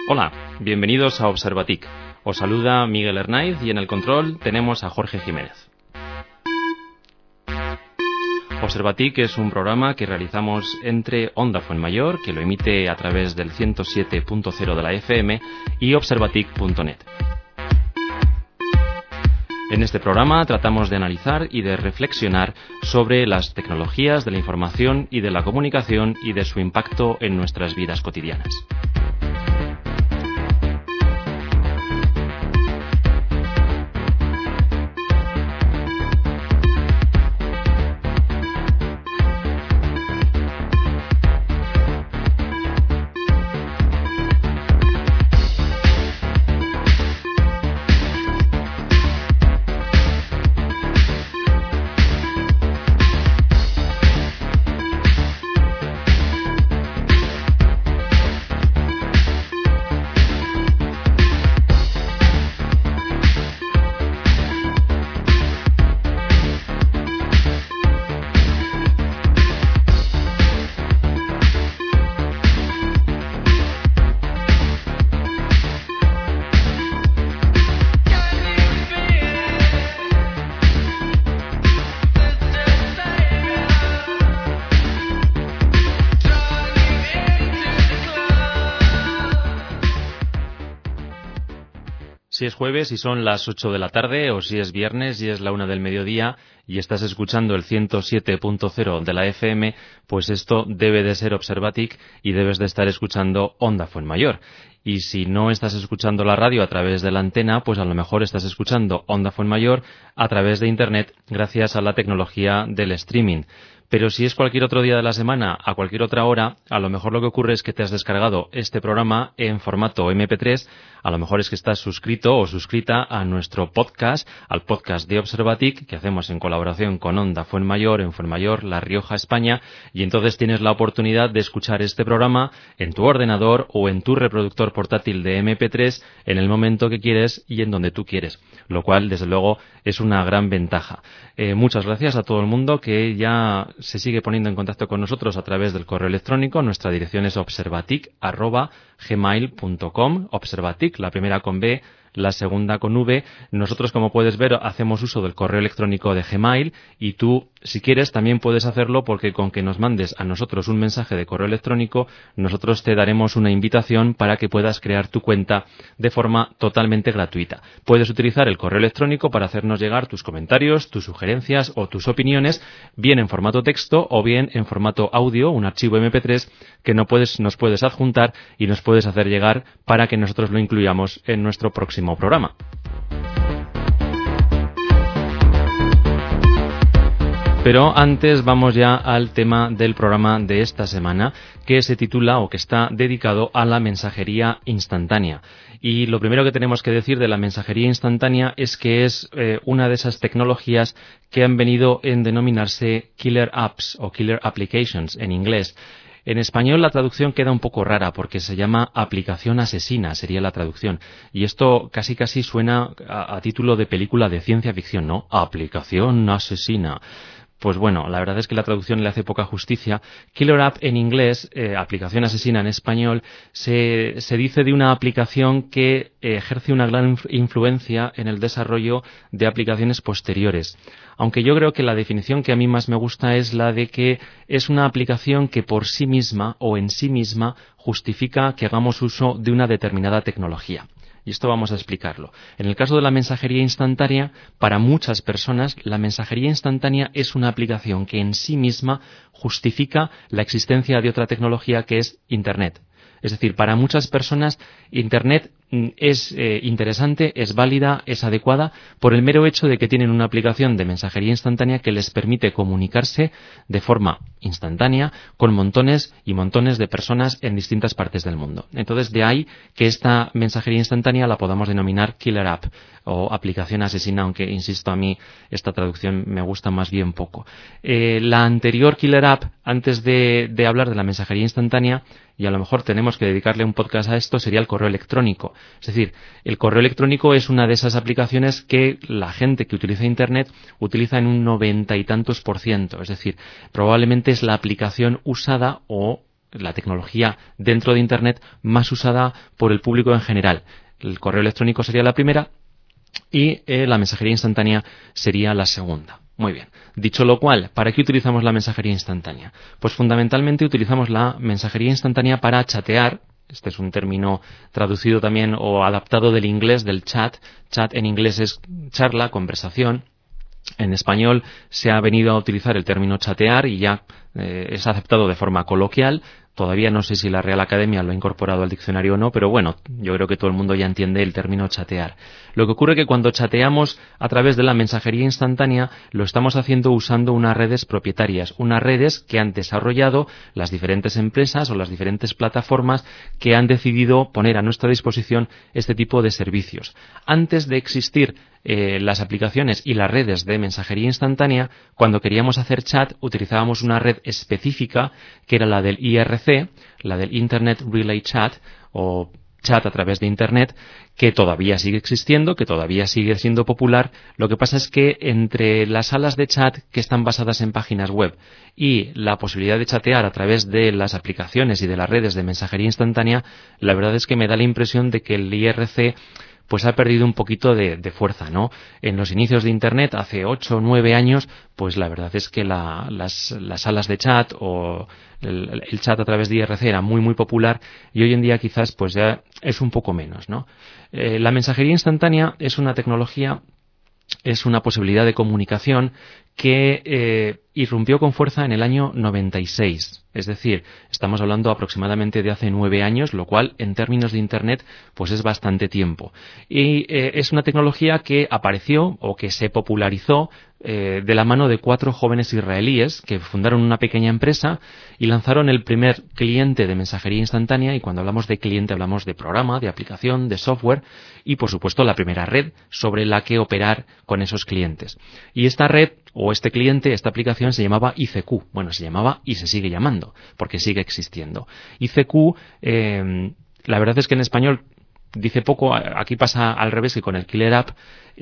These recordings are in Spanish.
Hola, bienvenidos a Observatic. Os saluda Miguel Hernáiz y en el control tenemos a Jorge Jiménez. Observatic es un programa que realizamos entre Onda Fuenmayor, que lo emite a través del 107.0 de la FM, y observatic.net. En este programa tratamos de analizar y de reflexionar sobre las tecnologías de la información y de la comunicación y de su impacto en nuestras vidas cotidianas. Si es jueves y son las 8 de la tarde, o si es viernes y es la 1 del mediodía y estás escuchando el 107.0 de la FM, pues esto debe de ser Observatic y debes de estar escuchando Onda Fuenmayor. Y si no estás escuchando la radio a través de la antena, pues a lo mejor estás escuchando Onda Fuenmayor a través de Internet gracias a la tecnología del streaming. Pero si es cualquier otro día de la semana, a cualquier otra hora, a lo mejor lo que ocurre es que te has descargado este programa en formato MP3, a lo mejor es que estás suscrito o suscrita a nuestro podcast, al podcast de Observatic, que hacemos en colaboración con Onda Fuenmayor, en Fuenmayor, La Rioja, España, y entonces tienes la oportunidad de escuchar este programa en tu ordenador o en tu reproductor portátil de MP3 en el momento que quieres y en donde tú quieres, lo cual, desde luego, es una gran ventaja. Muchas gracias a todo el mundo que ya se sigue poniendo en contacto con nosotros a través del correo electrónico. Nuestra dirección es observatic@gmail.com. Observatic, la primera con B, la segunda con V. Nosotros, como puedes ver, hacemos uso del correo electrónico de Gmail y tú, si quieres, también puedes hacerlo, porque con que nos mandes a nosotros un mensaje de correo electrónico, nosotros te daremos una invitación para que puedas crear tu cuenta de forma totalmente gratuita. Puedes utilizar el correo electrónico para hacernos llegar tus comentarios, tus sugerencias o tus opiniones, bien en formato texto o bien en formato audio, un archivo MP3 que nos puedes adjuntar y nos puedes hacer llegar para que nosotros lo incluyamos en nuestro próximo programa. Pero antes vamos ya al tema del programa de esta semana, que se titula o que está dedicado a la mensajería instantánea. Y lo primero que tenemos que decir de la mensajería instantánea es que es una de esas tecnologías que han venido en denominarse killer apps o killer applications en inglés. En español la traducción queda un poco rara porque se llama aplicación asesina, sería la traducción. Y esto casi suena a título de película de ciencia ficción, ¿no? Aplicación asesina. Pues bueno, la verdad es que la traducción le hace poca justicia. Killer app en inglés, aplicación asesina en español, se dice de una aplicación que ejerce una gran influencia en el desarrollo de aplicaciones posteriores. Aunque yo creo que la definición que a mí más me gusta es la de que es una aplicación que por sí misma o en sí misma justifica que hagamos uso de una determinada tecnología. Y esto vamos a explicarlo. En el caso de la mensajería instantánea, para muchas personas, la mensajería instantánea es una aplicación que en sí misma justifica la existencia de otra tecnología que es Internet. Es decir, para muchas personas, Internet es interesante, es válida, es adecuada por el mero hecho de que tienen una aplicación de mensajería instantánea que les permite comunicarse de forma instantánea con montones y montones de personas en distintas partes del mundo. Entonces, de ahí que esta mensajería instantánea la podamos denominar killer app o aplicación asesina, aunque, insisto, a mí esta traducción me gusta más bien poco. La anterior killer app, antes de hablar de la mensajería instantánea, y a lo mejor tenemos que dedicarle un podcast a esto, sería el correo electrónico. Es decir, el correo electrónico es una de esas aplicaciones que la gente que utiliza Internet utiliza en un 90 y tantos %. Es decir, probablemente es la aplicación usada o la tecnología dentro de Internet más usada por el público en general. El correo electrónico sería la primera y la mensajería instantánea sería la segunda. Muy bien. Dicho lo cual, ¿para qué utilizamos la mensajería instantánea? Pues fundamentalmente utilizamos la mensajería instantánea para chatear. Este es un término traducido también o adaptado del inglés, del chat. Chat en inglés es charla, conversación. En español se ha venido a utilizar el término chatear y ya es aceptado de forma coloquial. Todavía no sé si la Real Academia lo ha incorporado al diccionario o no, pero bueno, yo creo que todo el mundo ya entiende el término chatear. Lo que ocurre es que cuando chateamos a través de la mensajería instantánea, lo estamos haciendo usando unas redes propietarias, unas redes que han desarrollado las diferentes empresas o las diferentes plataformas que han decidido poner a nuestra disposición este tipo de servicios. Antes de existir las aplicaciones y las redes de mensajería instantánea, cuando queríamos hacer chat utilizábamos una red específica que era la del IRC, la del Internet Relay Chat o chat a través de Internet, que todavía sigue existiendo, que todavía sigue siendo popular. Lo que pasa es que entre las salas de chat que están basadas en páginas web y la posibilidad de chatear a través de las aplicaciones y de las redes de mensajería instantánea, la verdad es que me da la impresión de que el IRC pues ha perdido un poquito de fuerza, ¿no? En los inicios de Internet, hace 8 o 9 años, pues la verdad es que las salas de chat o el chat a través de IRC era muy, muy popular y hoy en día quizás pues ya es un poco menos, ¿no? La mensajería instantánea es una tecnología, es una posibilidad de comunicación que irrumpió con fuerza en el año 96. Es decir, estamos hablando aproximadamente de hace 9 años, lo cual en términos de Internet pues es bastante tiempo. Y es una tecnología que apareció o que se popularizó de la mano de 4 jóvenes israelíes que fundaron una pequeña empresa y lanzaron el primer cliente de mensajería instantánea. Y cuando hablamos de cliente hablamos de programa, de aplicación, de software y por supuesto la primera red sobre la que operar con esos clientes. Y esta red o este cliente, esta aplicación se llamaba ICQ. Bueno, se llamaba y se sigue llamando porque sigue existiendo. ICQ, la verdad es que en español dice poco. Aquí pasa al revés que con el Killer App.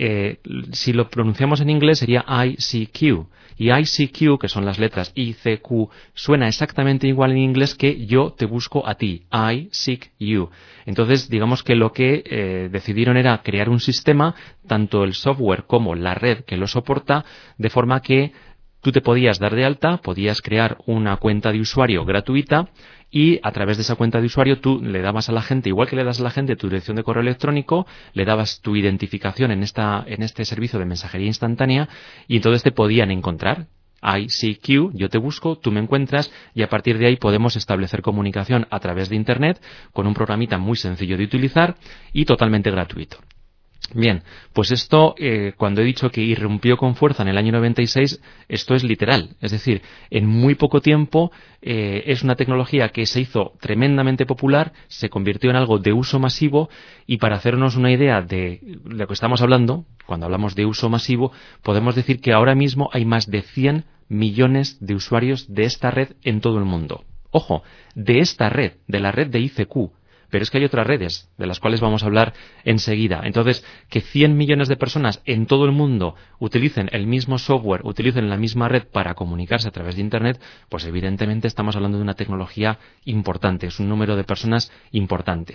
Si lo pronunciamos en inglés sería ICQ. Y ICQ, que son las letras ICQ, suena exactamente igual en inglés que yo te busco a ti. I seek you. Entonces, digamos que lo que decidieron era crear un sistema, tanto el software como la red que lo soporta, de forma que tú te podías dar de alta, podías crear una cuenta de usuario gratuita y a través de esa cuenta de usuario tú le dabas a la gente, igual que le das a la gente tu dirección de correo electrónico, le dabas tu identificación en este servicio de mensajería instantánea y entonces te podían encontrar. ICQ, yo te busco, tú me encuentras y a partir de ahí podemos establecer comunicación a través de Internet con un programita muy sencillo de utilizar y totalmente gratuito. Bien, pues esto, cuando he dicho que irrumpió con fuerza en el año 96, esto es literal. Es decir, en muy poco tiempo es una tecnología que se hizo tremendamente popular, se convirtió en algo de uso masivo y para hacernos una idea de lo que estamos hablando, cuando hablamos de uso masivo, podemos decir que ahora mismo hay más de 100 millones de usuarios de esta red en todo el mundo. Ojo, de esta red, de la red de ICQ. Pero es que hay otras redes, de las cuales vamos a hablar enseguida. Entonces, que 100 millones de personas en todo el mundo utilicen el mismo software, utilicen la misma red para comunicarse a través de Internet, pues evidentemente estamos hablando de una tecnología importante, es un número de personas importante.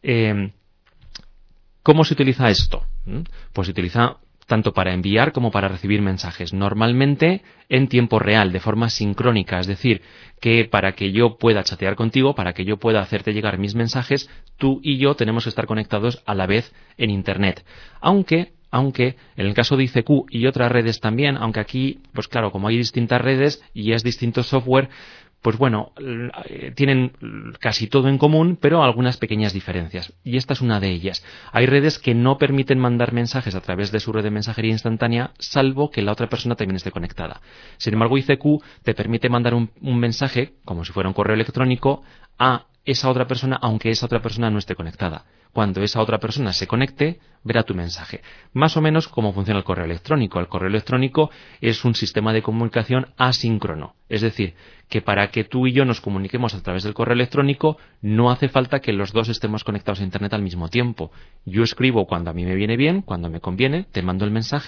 ¿Cómo se utiliza esto? Pues se utiliza tanto para enviar como para recibir mensajes, normalmente en tiempo real, de forma sincrónica, es decir, que para que yo pueda chatear contigo, para que yo pueda hacerte llegar mis mensajes, tú y yo tenemos que estar conectados a la vez en Internet. Aunque en el caso de ICQ y otras redes también, aunque aquí, pues claro, como hay distintas redes y es distinto software, pues bueno, tienen casi todo en común, pero algunas pequeñas diferencias. Y esta es una de ellas. Hay redes que no permiten mandar mensajes a través de su red de mensajería instantánea, salvo que la otra persona también esté conectada. Sin embargo, ICQ te permite mandar un mensaje, como si fuera un correo electrónico, a esa otra persona, aunque esa otra persona no esté conectada. Cuando esa otra persona se conecte, verá tu mensaje. Más o menos como funciona el correo electrónico. El correo electrónico es un sistema de comunicación asíncrono. Es decir, que para que tú y yo nos comuniquemos a través del correo electrónico, no hace falta que los dos estemos conectados a Internet al mismo tiempo. Yo escribo cuando a mí me viene bien, cuando me conviene, te mando el mensaje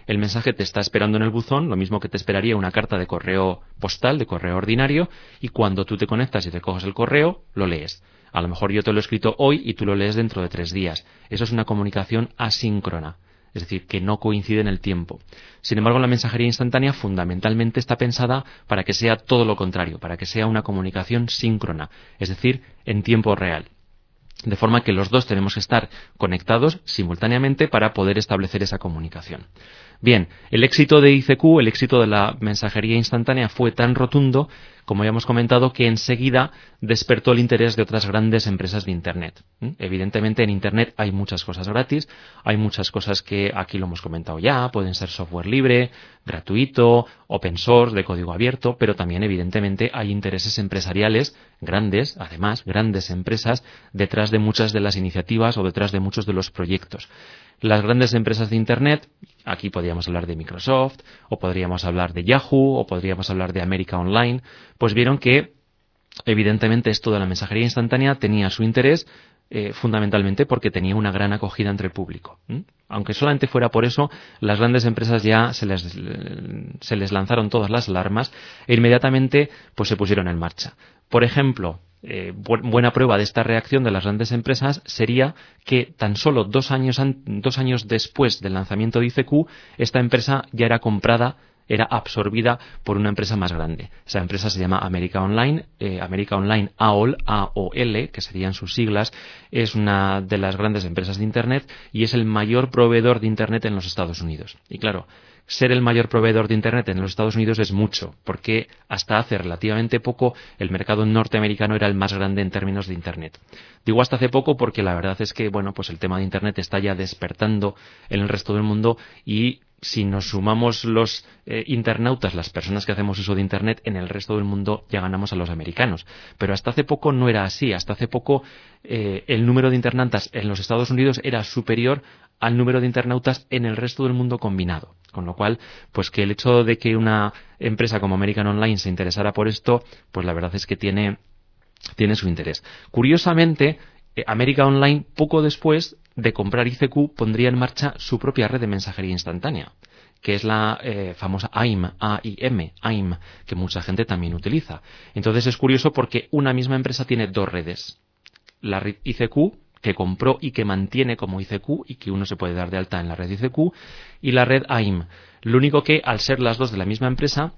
el mensaje te está esperando en el buzón, lo mismo que te esperaría una carta de correo postal, de correo ordinario, y cuando tú te conectas y te coges el correo, lo lees. A lo mejor yo te lo he escrito hoy y tú lo lees dentro de 3 días. Eso es una comunicación asíncrona, es decir, que no coincide en el tiempo. Sin embargo, la mensajería instantánea fundamentalmente está pensada para que sea todo lo contrario, para que sea una comunicación síncrona, es decir, en tiempo real. De forma que los dos tenemos que estar conectados simultáneamente para poder establecer esa comunicación. Bien, el éxito de ICQ, el éxito de la mensajería instantánea fue tan rotundo, como ya hemos comentado, que enseguida despertó el interés de otras grandes empresas de Internet. Evidentemente en Internet hay muchas cosas gratis, hay muchas cosas que aquí lo hemos comentado ya, pueden ser software libre, gratuito, open source, de código abierto, pero también evidentemente hay intereses empresariales grandes, además grandes empresas, detrás de muchas de las iniciativas o detrás de muchos de los proyectos. Las grandes empresas de Internet, aquí podríamos hablar de Microsoft, o podríamos hablar de Yahoo, o podríamos hablar de America Online, pues vieron que evidentemente esto de la mensajería instantánea tenía su interés fundamentalmente porque tenía una gran acogida entre el público. Aunque solamente fuera por eso, las grandes empresas ya se les lanzaron todas las alarmas e inmediatamente pues se pusieron en marcha. Por ejemplo, buena prueba de esta reacción de las grandes empresas sería que tan solo 2 años después del lanzamiento de ICQ, esta empresa ya era comprada, era absorbida por una empresa más grande. Esa empresa se llama America Online, America Online AOL, AOL, que serían sus siglas, es una de las grandes empresas de Internet y es el mayor proveedor de Internet en los Estados Unidos. Y claro, ser el mayor proveedor de Internet en los Estados Unidos es mucho, porque hasta hace relativamente poco el mercado norteamericano era el más grande en términos de Internet. Digo hasta hace poco porque la verdad es que, bueno, pues el tema de Internet está ya despertando en el resto del mundo y si nos sumamos los internautas, las personas que hacemos uso de Internet, en el resto del mundo ya ganamos a los americanos. Pero hasta hace poco no era así. Hasta hace poco el número de internautas en los Estados Unidos era superior al número de internautas en el resto del mundo combinado. Con lo cual, pues que el hecho de que una empresa como American Online se interesara por esto, pues la verdad es que tiene su interés. Curiosamente, America Online, poco después de comprar ICQ, pondría en marcha su propia red de mensajería instantánea, que es la famosa AIM, AIM, que mucha gente también utiliza. Entonces es curioso porque una misma empresa tiene 2 redes. La red ICQ, que compró y que mantiene como ICQ y que uno se puede dar de alta en la red ICQ, y la red AIM. Lo único que, al ser las dos de la misma empresa,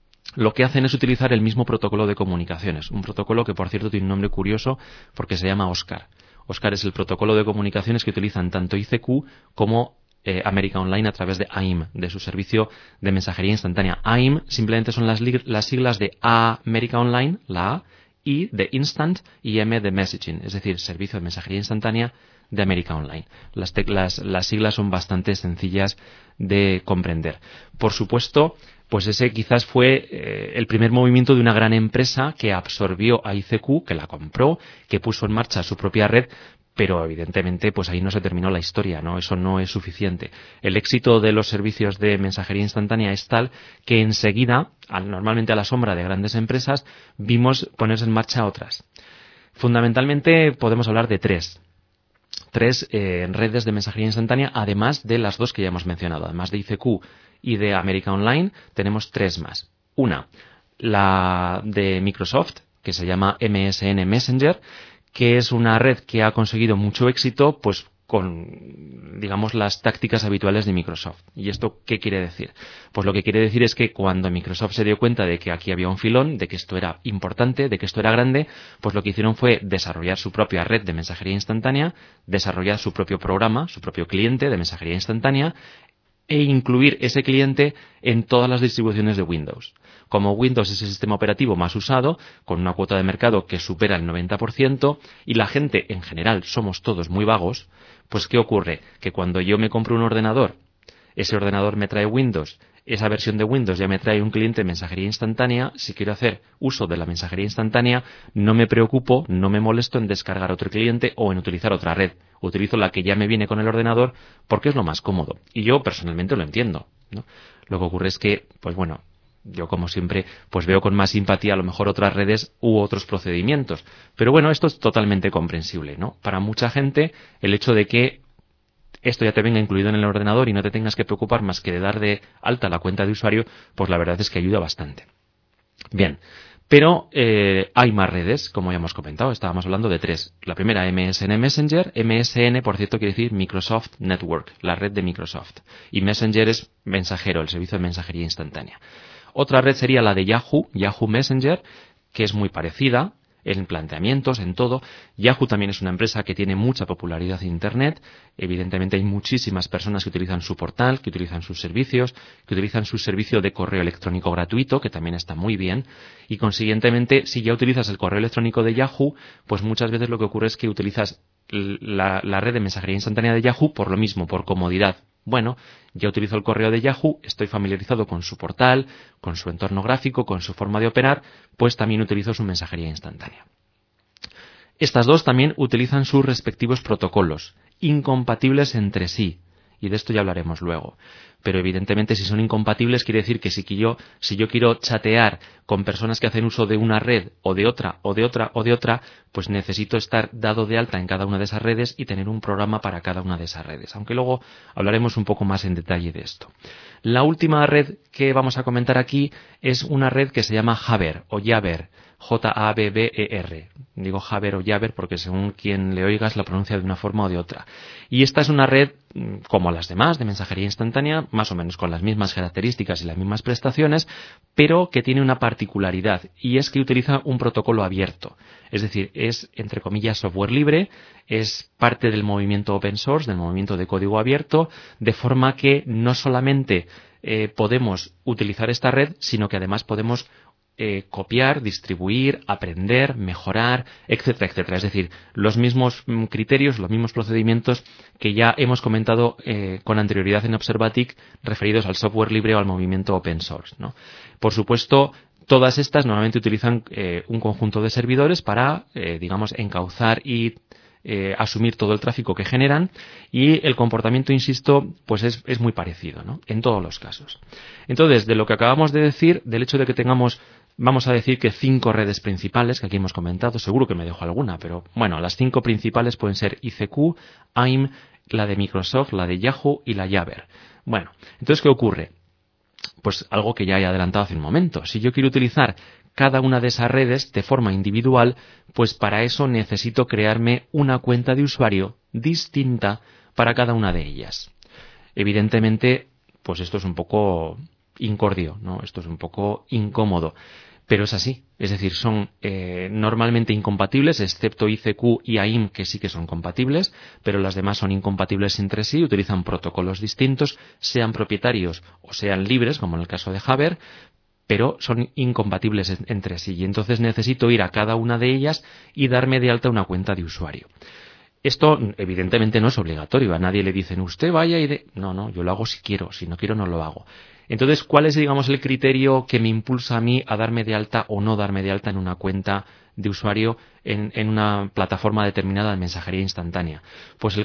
lo que hacen es utilizar el mismo protocolo de comunicaciones. Un protocolo que, por cierto, tiene un nombre curioso porque se llama OSCAR. OSCAR es el protocolo de comunicaciones que utilizan tanto ICQ como America Online a través de AIM, de su servicio de mensajería instantánea. AIM simplemente son las siglas de America Online, la A, I de Instant y M de Messaging, es decir, servicio de mensajería instantánea de America Online. Las siglas son bastante sencillas de comprender. Por supuesto, pues ese quizás fue el primer movimiento de una gran empresa que absorbió a ICQ, que la compró, que puso en marcha su propia red, pero evidentemente pues ahí no se terminó la historia, ¿no? Eso no es suficiente. El éxito de los servicios de mensajería instantánea es tal que enseguida, normalmente a la sombra de grandes empresas, vimos ponerse en marcha otras. Fundamentalmente podemos hablar de tres redes de mensajería instantánea, además de las 2 que ya hemos mencionado. Además de ICQ y de America Online, tenemos 3 más. Una, la de Microsoft, que se llama MSN Messenger, que es una red que ha conseguido mucho éxito, pues con, digamos, las tácticas habituales de Microsoft. ¿Y esto qué quiere decir? Pues lo que quiere decir es que cuando Microsoft se dio cuenta de que aquí había un filón, de que esto era importante, de que esto era grande, pues lo que hicieron fue desarrollar su propia red de mensajería instantánea, desarrollar su propio programa, su propio cliente de mensajería instantánea, e incluir ese cliente en todas las distribuciones de Windows. Como Windows es el sistema operativo más usado, con una cuota de mercado que supera el 90%, y la gente en general somos todos muy vagos, pues ¿qué ocurre? Que cuando yo me compro un ordenador, ese ordenador me trae Windows, esa versión de Windows ya me trae un cliente de mensajería instantánea. Si quiero hacer uso de la mensajería instantánea, no me preocupo, no me molesto en descargar otro cliente o en utilizar otra red. Utilizo la que ya me viene con el ordenador porque es lo más cómodo. Y yo personalmente lo entiendo, ¿no? Lo que ocurre es que, pues bueno, yo como siempre, pues veo con más simpatía a lo mejor otras redes u otros procedimientos. Pero bueno, esto es totalmente comprensible, ¿no? Para mucha gente, el hecho de que esto ya te venga incluido en el ordenador y no te tengas que preocupar más que de dar de alta la cuenta de usuario, pues la verdad es que ayuda bastante. Bien, pero hay más redes, como ya hemos comentado, estábamos hablando de 3. La primera, MSN Messenger. MSN, por cierto, quiere decir Microsoft Network, la red de Microsoft. Y Messenger es mensajero, el servicio de mensajería instantánea. Otra red sería la de Yahoo, Yahoo Messenger, que es muy parecida en planteamientos, en todo. Yahoo también es una empresa que tiene mucha popularidad en Internet. Evidentemente hay muchísimas personas que utilizan su portal, que utilizan sus servicios, que utilizan su servicio de correo electrónico gratuito, que también está muy bien. Y consiguientemente, si ya utilizas el correo electrónico de Yahoo, pues muchas veces lo que ocurre es que utilizas la red de mensajería instantánea de Yahoo por lo mismo, por comodidad. Bueno, ya utilizo el correo de Yahoo, estoy familiarizado con su portal, con su entorno gráfico, con su forma de operar, pues también utilizo su mensajería instantánea. Estas dos también utilizan sus respectivos protocolos, incompatibles entre sí, y de esto ya hablaremos luego. Pero evidentemente si son incompatibles quiere decir que si yo quiero chatear con personas que hacen uso de una red o de otra, pues necesito estar dado de alta en cada una de esas redes y tener un programa para cada una de esas redes. Aunque luego hablaremos un poco más en detalle de esto. La última red que vamos a comentar aquí es una red que se llama Jabber o Jabber. Jabber. Digo Jabber o Jabber porque según quien le oigas la pronuncia de una forma o de otra. Y esta es una red como las demás de mensajería instantánea, más o menos con las mismas características y las mismas prestaciones, pero que tiene una particularidad y es que utiliza un protocolo abierto. Es decir, es entre comillas software libre, es parte del movimiento open source, del movimiento de código abierto, de forma que no solamente podemos utilizar esta red, sino que además podemos copiar, distribuir, aprender, mejorar, etcétera, etcétera. Es decir, los mismos criterios, los mismos procedimientos que ya hemos comentado con anterioridad en Observatic referidos al software libre o al movimiento open source, ¿no? Por supuesto, todas estas normalmente utilizan un conjunto de servidores para, digamos, encauzar y asumir todo el tráfico que generan y el comportamiento, insisto, pues es muy parecido, ¿no? En todos los casos. Entonces, de lo que acabamos de decir, del hecho de que tengamos, vamos a decir que 5 redes principales, que aquí hemos comentado, seguro que me dejo alguna, pero bueno, las 5 principales pueden ser ICQ, AIM, la de Microsoft, la de Yahoo y la Jabber. Bueno, entonces, ¿qué ocurre? Pues algo que ya he adelantado hace un momento. Si yo quiero utilizar cada una de esas redes de forma individual, pues para eso necesito crearme una cuenta de usuario distinta para cada una de ellas. Evidentemente, pues esto es un poco incordio, ¿no? Esto es un poco incómodo, pero es así. Es decir, son normalmente incompatibles, excepto ICQ y AIM, que sí que son compatibles, pero las demás son incompatibles entre sí, utilizan protocolos distintos, sean propietarios o sean libres, como en el caso de Jabber, pero son incompatibles entre sí y entonces necesito ir a cada una de ellas y darme de alta una cuenta de usuario. Esto evidentemente no es obligatorio, a nadie le dicen usted vaya y No, yo lo hago si quiero, si no quiero no lo hago. Entonces, ¿cuál es, digamos, el criterio que me impulsa a mí a darme de alta o no darme de alta en una cuenta de usuario en una plataforma determinada de mensajería instantánea? Pues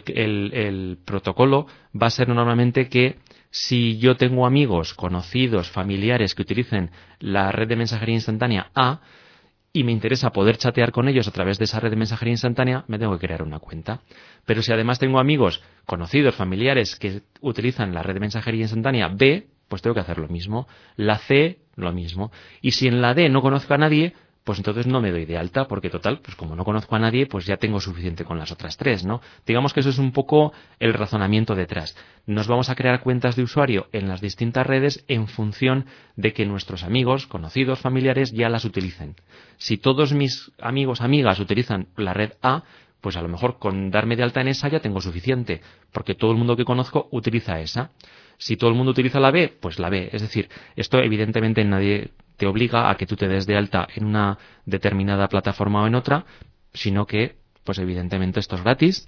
el protocolo va a ser normalmente que si yo tengo amigos, conocidos, familiares que utilicen la red de mensajería instantánea A y me interesa poder chatear con ellos a través de esa red de mensajería instantánea, me tengo que crear una cuenta. Pero si además tengo amigos, conocidos, familiares que utilizan la red de mensajería instantánea B, pues tengo que hacer lo mismo. La C, lo mismo. Y si en la D no conozco a nadie, pues entonces no me doy de alta, porque total, pues como no conozco a nadie, pues ya tengo suficiente con las otras 3, ¿no? Digamos que eso es un poco el razonamiento detrás. Nos vamos a crear cuentas de usuario en las distintas redes en función de que nuestros amigos, conocidos, familiares ya las utilicen. Si todos mis amigos, amigas utilizan la red A, pues a lo mejor con darme de alta en esa ya tengo suficiente, porque todo el mundo que conozco utiliza esa. Si todo el mundo utiliza la B, pues la B. Es decir, esto evidentemente nadie te obliga a que tú te des de alta en una determinada plataforma o en otra, sino que, pues evidentemente esto es gratis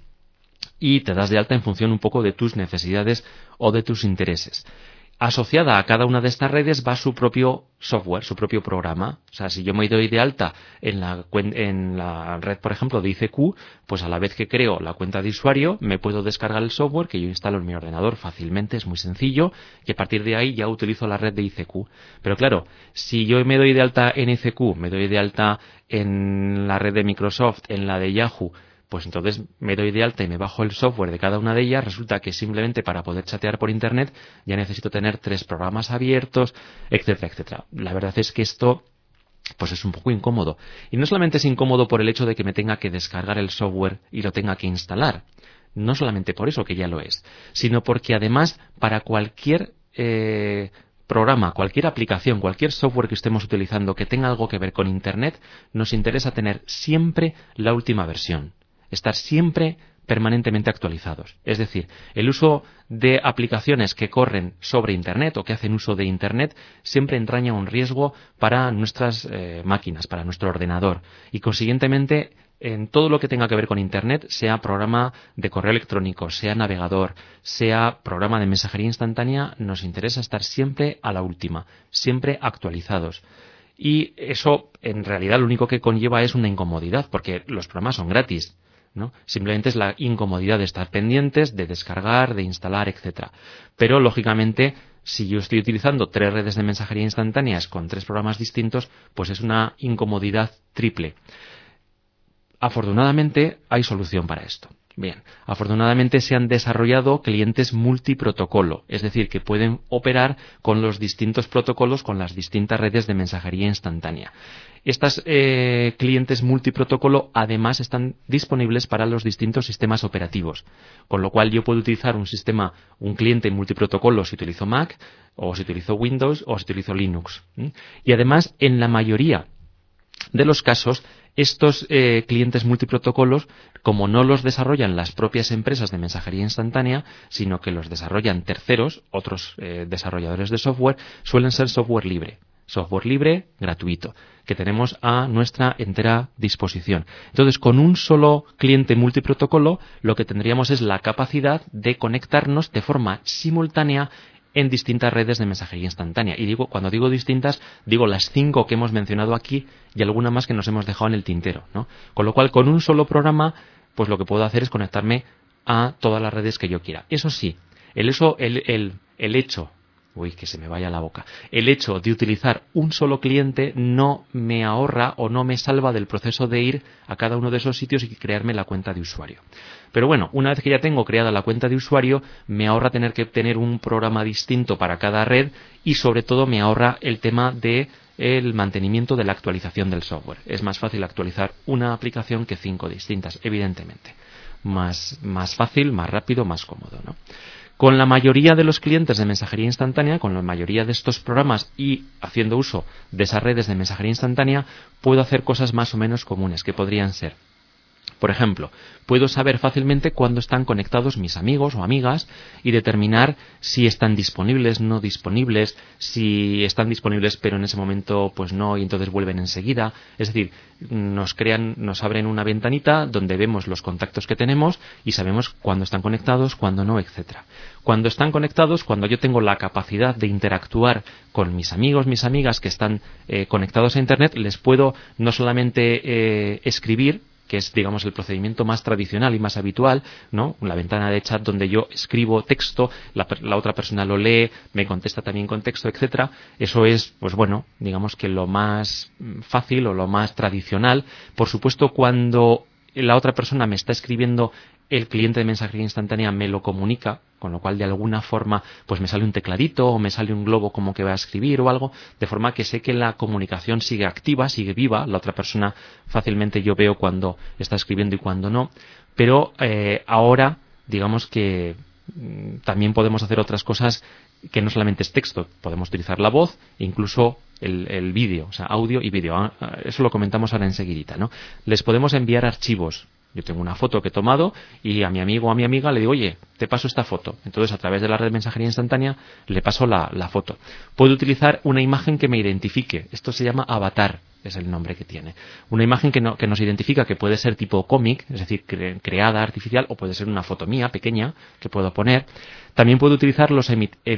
y te das de alta en función un poco de tus necesidades o de tus intereses. Asociada a cada una de estas redes va su propio software, su propio programa. O sea, si yo me doy de alta en la red, por ejemplo, de ICQ, pues a la vez que creo la cuenta de usuario, me puedo descargar el software que yo instalo en mi ordenador fácilmente, es muy sencillo, y a partir de ahí ya utilizo la red de ICQ. Pero claro, si yo me doy de alta en ICQ, me doy de alta en la red de Microsoft, en la de Yahoo, pues entonces me doy de alta y me bajo el software de cada una de ellas. Resulta que simplemente para poder chatear por Internet ya necesito tener 3 programas abiertos, etcétera, etcétera. La verdad es que esto pues es un poco incómodo. Y no solamente es incómodo por el hecho de que me tenga que descargar el software y lo tenga que instalar. No solamente por eso, que ya lo es, sino porque además para cualquier programa, cualquier aplicación, cualquier software que estemos utilizando que tenga algo que ver con Internet, nos interesa tener siempre la última versión. Estar siempre permanentemente actualizados. Es decir, el uso de aplicaciones que corren sobre Internet o que hacen uso de Internet siempre entraña un riesgo para nuestras máquinas, para nuestro ordenador. Y consiguientemente, en todo lo que tenga que ver con Internet, sea programa de correo electrónico, sea navegador, sea programa de mensajería instantánea, nos interesa estar siempre a la última, siempre actualizados. Y eso, en realidad, lo único que conlleva es una incomodidad, porque los programas son gratis, ¿no? Simplemente es la incomodidad de estar pendientes, de descargar, de instalar, etcétera. Pero, lógicamente, si yo estoy utilizando 3 redes de mensajería instantáneas con 3 programas distintos, pues es una incomodidad triple. Afortunadamente, hay solución para esto. Bien, afortunadamente se han desarrollado clientes multiprotocolo, es decir, que pueden operar con los distintos protocolos, con las distintas redes de mensajería instantánea. Estas clientes multiprotocolo además están disponibles para los distintos sistemas operativos, con lo cual yo puedo utilizar un cliente multiprotocolo si utilizo Mac, o si utilizo Windows, o si utilizo Linux. Y además, en la mayoría de los casos, estos clientes multiprotocolos, como no los desarrollan las propias empresas de mensajería instantánea, sino que los desarrollan terceros, otros desarrolladores de software, suelen ser software libre, gratuito, que tenemos a nuestra entera disposición. Entonces, con un solo cliente multiprotocolo, lo que tendríamos es la capacidad de conectarnos de forma simultánea en distintas redes de mensajería instantánea. Y cuando digo distintas, digo las 5 que hemos mencionado aquí y alguna más que nos hemos dejado en el tintero, ¿no? Con lo cual, con un solo programa, pues lo que puedo hacer es conectarme a todas las redes que yo quiera. Eso sí, el hecho de utilizar un solo cliente no me ahorra o no me salva del proceso de ir a cada uno de esos sitios y crearme la cuenta de usuario. Pero bueno, una vez que ya tengo creada la cuenta de usuario, me ahorra tener que tener un programa distinto para cada red y sobre todo me ahorra el tema de el mantenimiento de la actualización del software. Es más fácil actualizar una aplicación que 5 distintas, evidentemente. Más fácil, más rápido, más cómodo, ¿no? Con la mayoría de los clientes de mensajería instantánea, con la mayoría de estos programas y haciendo uso de esas redes de mensajería instantánea, puedo hacer cosas más o menos comunes, que podrían ser: por ejemplo, puedo saber fácilmente cuándo están conectados mis amigos o amigas y determinar si están disponibles, no disponibles, si están disponibles pero en ese momento pues no y entonces vuelven enseguida. Es decir, nos abren una ventanita donde vemos los contactos que tenemos y sabemos cuándo están conectados, cuándo no, etcétera. Cuando están conectados, cuando yo tengo la capacidad de interactuar con mis amigos, mis amigas que están conectados a Internet, les puedo no solamente escribir, que es, digamos, el procedimiento más tradicional y más habitual, ¿no? La ventana de chat donde yo escribo texto, la otra persona lo lee, me contesta también con texto, etcétera. Eso es, pues bueno, digamos que lo más fácil o lo más tradicional. Por supuesto, cuando la otra persona me está escribiendo, el cliente de mensajería instantánea me lo comunica, con lo cual de alguna forma pues me sale un tecladito o me sale un globo como que va a escribir o algo, de forma que sé que la comunicación sigue activa, sigue viva. La otra persona fácilmente yo veo cuando está escribiendo y cuando no, pero ahora digamos que también podemos hacer otras cosas que no solamente es texto, podemos utilizar la voz e incluso el vídeo, o sea, audio y vídeo. Eso lo comentamos ahora enseguidita, ¿no? Les podemos enviar archivos. Yo tengo una foto que he tomado y a mi amigo o a mi amiga le digo, oye, te paso esta foto. Entonces, a través de la red de mensajería instantánea, le paso la foto. Puedo utilizar una imagen que me identifique. Esto se llama avatar, es el nombre que tiene. Una imagen que nos identifica, que puede ser tipo cómic, es decir, creada, artificial, o puede ser una foto mía, pequeña, que puedo poner. También puedo utilizar los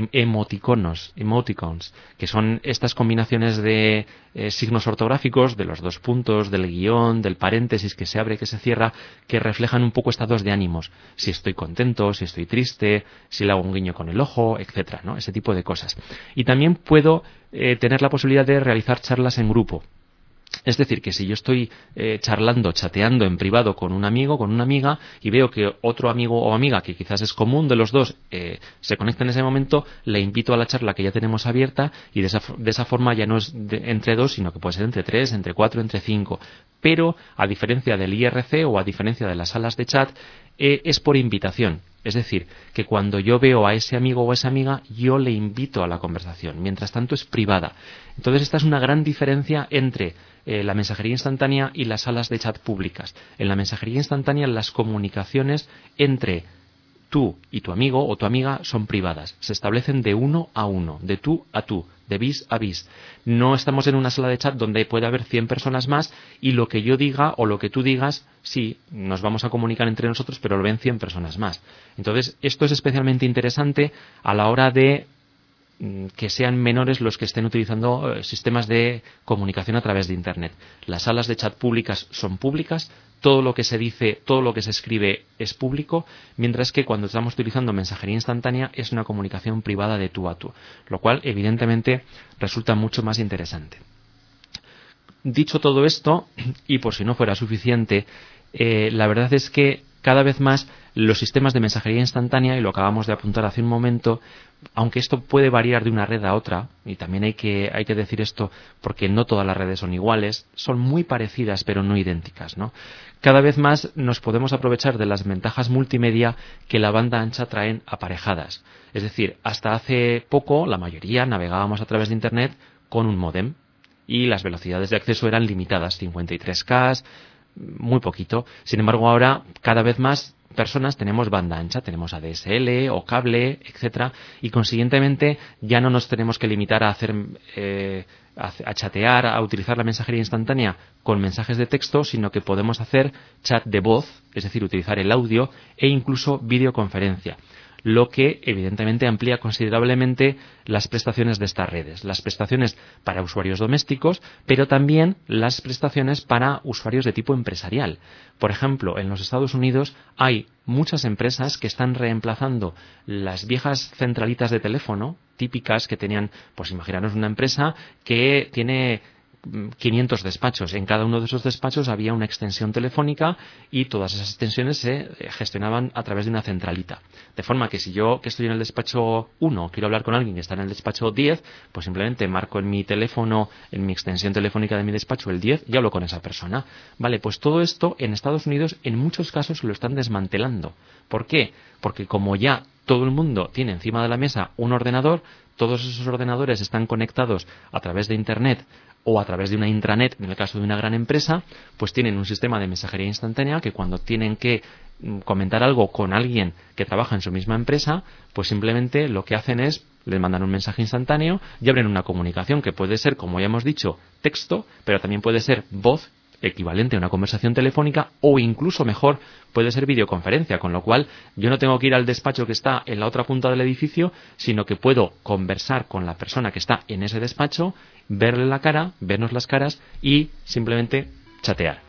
emoticons, que son estas combinaciones de signos ortográficos, de los 2 puntos, del guión, del paréntesis que se abre, que se cierra, que reflejan un poco estados de ánimos. Si estoy contento, si estoy triste, si le hago un guiño con el ojo, etcétera, ¿no? Ese tipo de cosas. Y también puedo tener la posibilidad de realizar charlas en grupo. Es decir, que si yo estoy chateando en privado con un amigo, con una amiga, y veo que otro amigo o amiga, que quizás es común de los dos, se conecta en ese momento, le invito a la charla que ya tenemos abierta, y de esa forma ya no es entre dos, sino que puede ser entre tres, entre cuatro, entre cinco. Pero, a diferencia del IRC o a diferencia de las salas de chat, es por invitación. Es decir, que cuando yo veo a ese amigo o a esa amiga, yo le invito a la conversación. Mientras tanto, es privada. Entonces, esta es una gran diferencia entre la mensajería instantánea y las salas de chat públicas. En la mensajería instantánea, las comunicaciones entre tú y tu amigo o tu amiga son privadas. Se establecen de uno a uno, de tú a tú, de vis a vis. No estamos en una sala de chat donde puede haber 100 personas más y lo que yo diga o lo que tú digas, sí, nos vamos a comunicar entre nosotros, pero lo ven 100 personas más. Entonces, esto es especialmente interesante a la hora de que sean menores los que estén utilizando sistemas de comunicación a través de Internet. Las salas de chat públicas son públicas, todo lo que se dice, todo lo que se escribe es público, mientras que cuando estamos utilizando mensajería instantánea es una comunicación privada de tú a tú, lo cual evidentemente resulta mucho más interesante. Dicho todo esto, y por si no fuera suficiente, la verdad es que cada vez más los sistemas de mensajería instantánea, y lo acabamos de apuntar hace un momento, aunque esto puede variar de una red a otra, y también hay que decir esto porque no todas las redes son iguales, son muy parecidas pero no idénticas, ¿no? Cada vez más nos podemos aprovechar de las ventajas multimedia que la banda ancha traen aparejadas. Es decir, hasta hace poco la mayoría navegábamos a través de Internet con un módem y las velocidades de acceso eran limitadas, 53K, muy poquito. Sin embargo, ahora cada vez más personas tenemos banda ancha, tenemos ADSL o cable, etcétera, y consiguientemente ya no nos tenemos que limitar a hacer a chatear, a utilizar la mensajería instantánea con mensajes de texto, sino que podemos hacer chat de voz, es decir, utilizar el audio e incluso videoconferencia, lo que evidentemente amplía considerablemente las prestaciones de estas redes, las prestaciones para usuarios domésticos, pero también las prestaciones para usuarios de tipo empresarial. Por ejemplo, en los Estados Unidos hay muchas empresas que están reemplazando las viejas centralitas de teléfono típicas que tenían, pues imaginaros una empresa que tiene 500 despachos. En cada uno de esos despachos había una extensión telefónica y todas esas extensiones se gestionaban a través de una centralita. De forma que si yo, que estoy en el despacho 1, quiero hablar con alguien que está en el despacho 10, pues simplemente marco en mi teléfono, en mi extensión telefónica de mi despacho el 10 y hablo con esa persona. Vale, pues todo esto en Estados Unidos en muchos casos lo están desmantelando. ¿Por qué? Porque como ya todo el mundo tiene encima de la mesa un ordenador, todos esos ordenadores están conectados a través de Internet o a través de una intranet, en el caso de una gran empresa, pues tienen un sistema de mensajería instantánea que cuando tienen que comentar algo con alguien que trabaja en su misma empresa, pues simplemente lo que hacen es les mandan un mensaje instantáneo y abren una comunicación que puede ser, como ya hemos dicho, texto, pero también puede ser voz, equivalente a una conversación telefónica, o incluso mejor puede ser videoconferencia, con lo cual yo no tengo que ir al despacho que está en la otra punta del edificio, sino que puedo conversar con la persona que está en ese despacho, verle la cara, vernos las caras y simplemente chatear.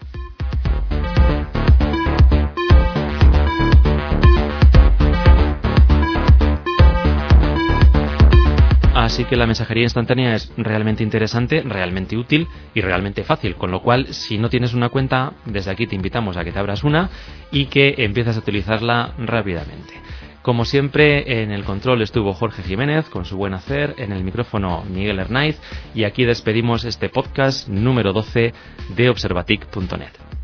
Así que la mensajería instantánea es realmente interesante, realmente útil y realmente fácil, con lo cual si no tienes una cuenta, desde aquí te invitamos a que te abras una y que empieces a utilizarla rápidamente. Como siempre, en el control estuvo Jorge Jiménez con su buen hacer, en el micrófono Miguel Hernáiz, y aquí despedimos este podcast número 12 de Observatic.net.